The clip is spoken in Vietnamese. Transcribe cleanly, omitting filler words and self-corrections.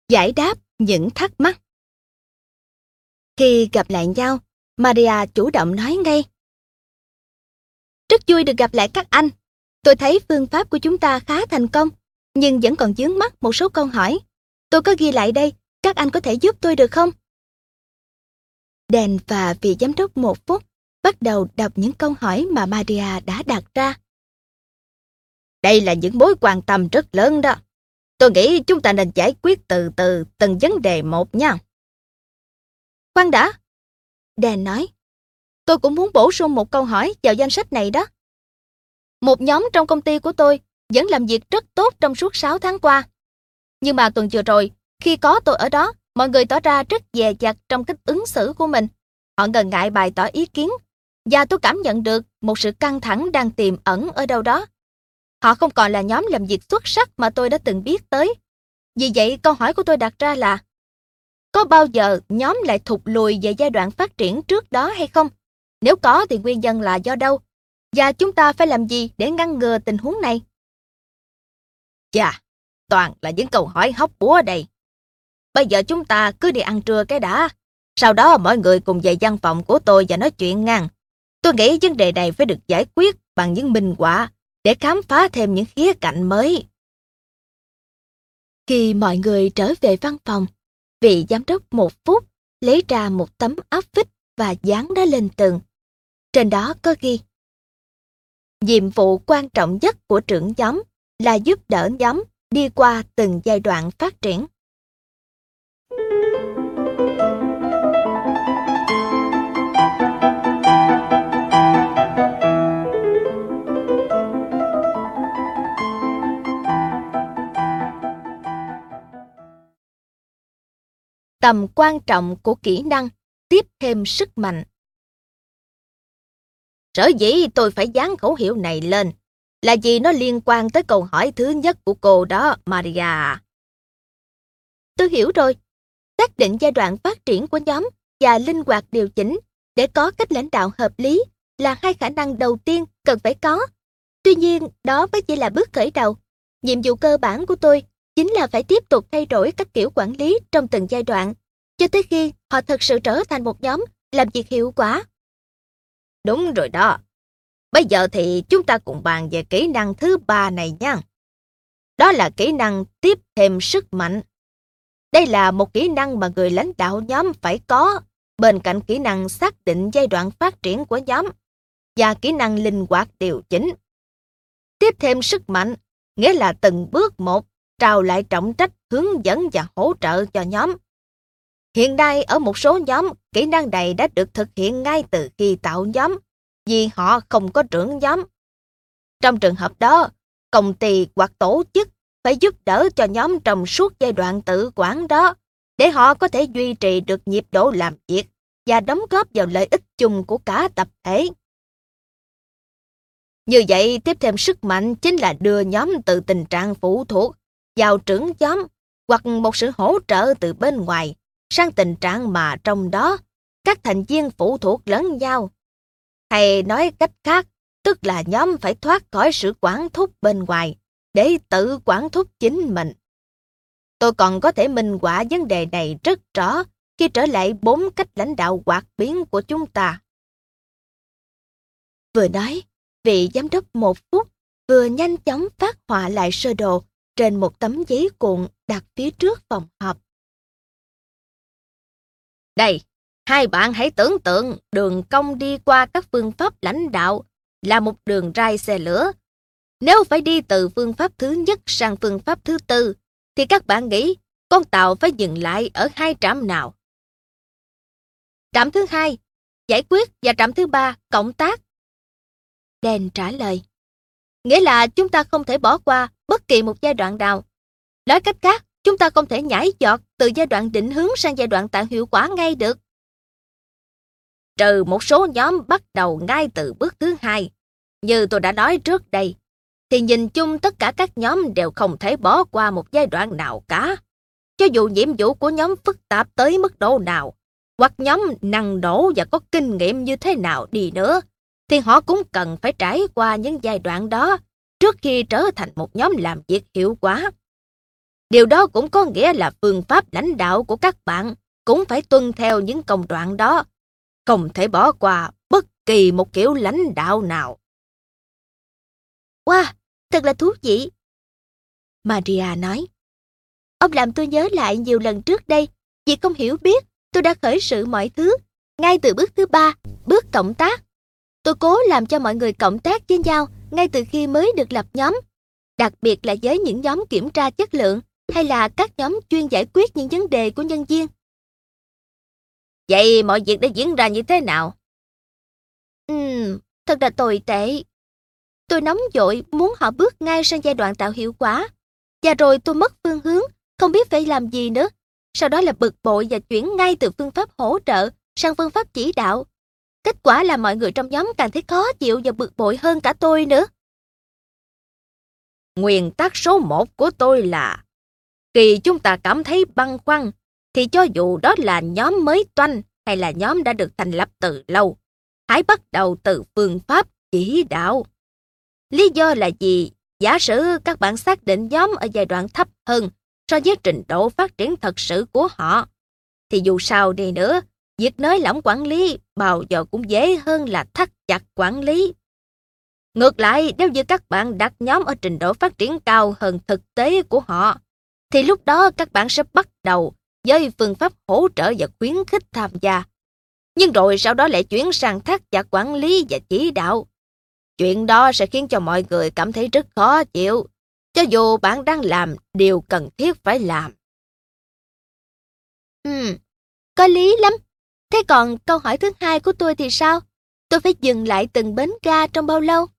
Giải đáp những thắc mắc. Khi gặp lại nhau, Maria chủ động nói ngay. Rất vui được gặp lại các anh. Tôi thấy phương pháp của chúng ta khá thành công, nhưng vẫn còn vướng mắc một số câu hỏi. Tôi có ghi lại đây, các anh có thể giúp tôi được không? Dan và vị giám đốc 1 phút bắt đầu đọc những câu hỏi mà Maria đã đặt ra. Đây là những mối quan tâm rất lớn đó. Tôi nghĩ chúng ta nên giải quyết từ từ từng vấn đề một nha. Khoan đã, Dan nói. Tôi cũng muốn bổ sung một câu hỏi vào danh sách này đó. Một nhóm trong công ty của tôi vẫn làm việc rất tốt trong suốt 6 tháng qua. Nhưng mà tuần vừa rồi, khi có tôi ở đó, mọi người tỏ ra rất dè dặt trong cách ứng xử của mình. Họ ngần ngại bày tỏ ý kiến, và tôi cảm nhận được một sự căng thẳng đang tiềm ẩn ở đâu đó. Họ không còn là nhóm làm việc xuất sắc mà tôi đã từng biết tới. Vì vậy, câu hỏi của tôi đặt ra là, có bao giờ nhóm lại thụt lùi về giai đoạn phát triển trước đó hay không? Nếu có thì nguyên nhân là do đâu? Và chúng ta phải làm gì để ngăn ngừa tình huống này? Chà, toàn là những câu hỏi hóc búa đây. Bây giờ chúng ta cứ đi ăn trưa cái đã. Sau đó mọi người cùng về văn phòng của tôi và nói chuyện ngang. Tôi nghĩ vấn đề này phải được giải quyết bằng những minh họa để khám phá thêm những khía cạnh mới. Khi mọi người trở về văn phòng, vị giám đốc 1 phút lấy ra một tấm áp phích và dán nó lên tường. Trên đó có ghi: nhiệm vụ quan trọng nhất của trưởng nhóm là giúp đỡ nhóm đi qua từng giai đoạn phát triển. Tầm quan trọng của kỹ năng tiếp thêm sức mạnh. Sở dĩ tôi phải dán khẩu hiệu này lên là vì nó liên quan tới câu hỏi thứ nhất của cô đó, Maria. Tôi hiểu rồi. Xác định giai đoạn phát triển của nhóm và linh hoạt điều chỉnh để có cách lãnh đạo hợp lý là hai khả năng đầu tiên cần phải có. Tuy nhiên, đó mới chỉ là bước khởi đầu. Nhiệm vụ cơ bản của tôi chính là phải tiếp tục thay đổi các kiểu quản lý trong từng giai đoạn, cho tới khi họ thực sự trở thành một nhóm làm việc hiệu quả. Đúng rồi đó. Bây giờ thì chúng ta cùng bàn về kỹ năng thứ 3 này nha. Đó là kỹ năng tiếp thêm sức mạnh. Đây là một kỹ năng mà người lãnh đạo nhóm phải có, bên cạnh kỹ năng xác định giai đoạn phát triển của nhóm và kỹ năng linh hoạt điều chỉnh. Tiếp thêm sức mạnh nghĩa là từng bước một trao lại trọng trách hướng dẫn và hỗ trợ cho nhóm. Hiện nay ở một số nhóm, kỹ năng này đã được thực hiện ngay từ khi tạo nhóm, vì họ không có trưởng nhóm. Trong trường hợp đó, công ty hoặc tổ chức phải giúp đỡ cho nhóm trong suốt giai đoạn tự quản đó, để họ có thể duy trì được nhịp độ làm việc và đóng góp vào lợi ích chung của cả tập thể. Như vậy, tiếp thêm sức mạnh chính là đưa nhóm từ tình trạng phụ thuộc vào trưởng nhóm hoặc một sự hỗ trợ từ bên ngoài sang tình trạng mà trong đó các thành viên phụ thuộc lẫn nhau. Hay nói cách khác, tức là nhóm phải thoát khỏi sự quản thúc bên ngoài để tự quản thúc chính mình. Tôi còn có thể minh họa vấn đề này rất rõ khi trở lại 4 cách lãnh đạo hoạt biến của chúng ta. Vừa nói, vị giám đốc 1 phút vừa nhanh chóng phát họa lại sơ đồ trên một tấm giấy cuộn đặt phía trước phòng họp. Đây, hai bạn hãy tưởng tượng đường cong đi qua các phương pháp lãnh đạo là một đường ray xe lửa. Nếu phải đi từ phương pháp thứ nhất sang phương pháp thứ tư, thì các bạn nghĩ con tàu phải dừng lại ở 2 trạm nào? Trạm thứ 2, giải quyết, và trạm thứ 3, cộng tác. Dan trả lời. Nghĩa là chúng ta không thể bỏ qua bất kỳ một giai đoạn nào. Nói cách khác, chúng ta không thể nhảy giọt từ giai đoạn định hướng sang giai đoạn tạo hiệu quả ngay được. Trừ một số nhóm bắt đầu ngay từ bước thứ 2. Như tôi đã nói trước đây, thì nhìn chung tất cả các nhóm đều không thể bỏ qua một giai đoạn nào cả. Cho dù nhiệm vụ của nhóm phức tạp tới mức độ nào, hoặc nhóm năng nổ và có kinh nghiệm như thế nào đi nữa, thì họ cũng cần phải trải qua những giai đoạn đó trước khi trở thành một nhóm làm việc hiệu quả. Điều đó cũng có nghĩa là phương pháp lãnh đạo của các bạn cũng phải tuân theo những công đoạn đó, không thể bỏ qua bất kỳ một kiểu lãnh đạo nào. Wow, thật là thú vị, Maria nói. Ông làm tôi nhớ lại nhiều lần trước đây, vì không hiểu biết, tôi đã khởi sự mọi thứ, ngay từ bước thứ 3, bước cộng tác. Tôi cố làm cho mọi người cộng tác với nhau ngay từ khi mới được lập nhóm, đặc biệt là với những nhóm kiểm tra chất lượng hay là các nhóm chuyên giải quyết những vấn đề của nhân viên. Vậy mọi việc đã diễn ra như thế nào? Thật là tồi tệ. Tôi nóng vội muốn họ bước ngay sang giai đoạn tạo hiệu quả. Và rồi tôi mất phương hướng, không biết phải làm gì nữa. Sau đó là bực bội và chuyển ngay từ phương pháp hỗ trợ sang phương pháp chỉ đạo. Kết quả là mọi người trong nhóm càng thấy khó chịu và bực bội hơn cả tôi nữa. Nguyên tắc số 1 của tôi là khi chúng ta cảm thấy băn khoăn thì cho dù đó là nhóm mới toanh hay là nhóm đã được thành lập từ lâu, hãy bắt đầu từ phương pháp chỉ đạo. Lý do là gì? Giả sử các bạn xác định nhóm ở giai đoạn thấp hơn so với trình độ phát triển thật sự của họ, thì dù sao đi nữa, việc nới lỏng quản lý bao giờ cũng dễ hơn là thắt chặt quản lý. Ngược lại, nếu như các bạn đặt nhóm ở trình độ phát triển cao hơn thực tế của họ, thì lúc đó các bạn sẽ bắt đầu với phương pháp hỗ trợ và khuyến khích tham gia. Nhưng rồi sau đó lại chuyển sang thắt chặt quản lý và chỉ đạo. Chuyện đó sẽ khiến cho mọi người cảm thấy rất khó chịu, cho dù bạn đang làm điều cần thiết phải làm. Có lý lắm. Thế còn câu hỏi thứ 2 của tôi thì sao? Tôi phải dừng lại từng bến ga trong bao lâu?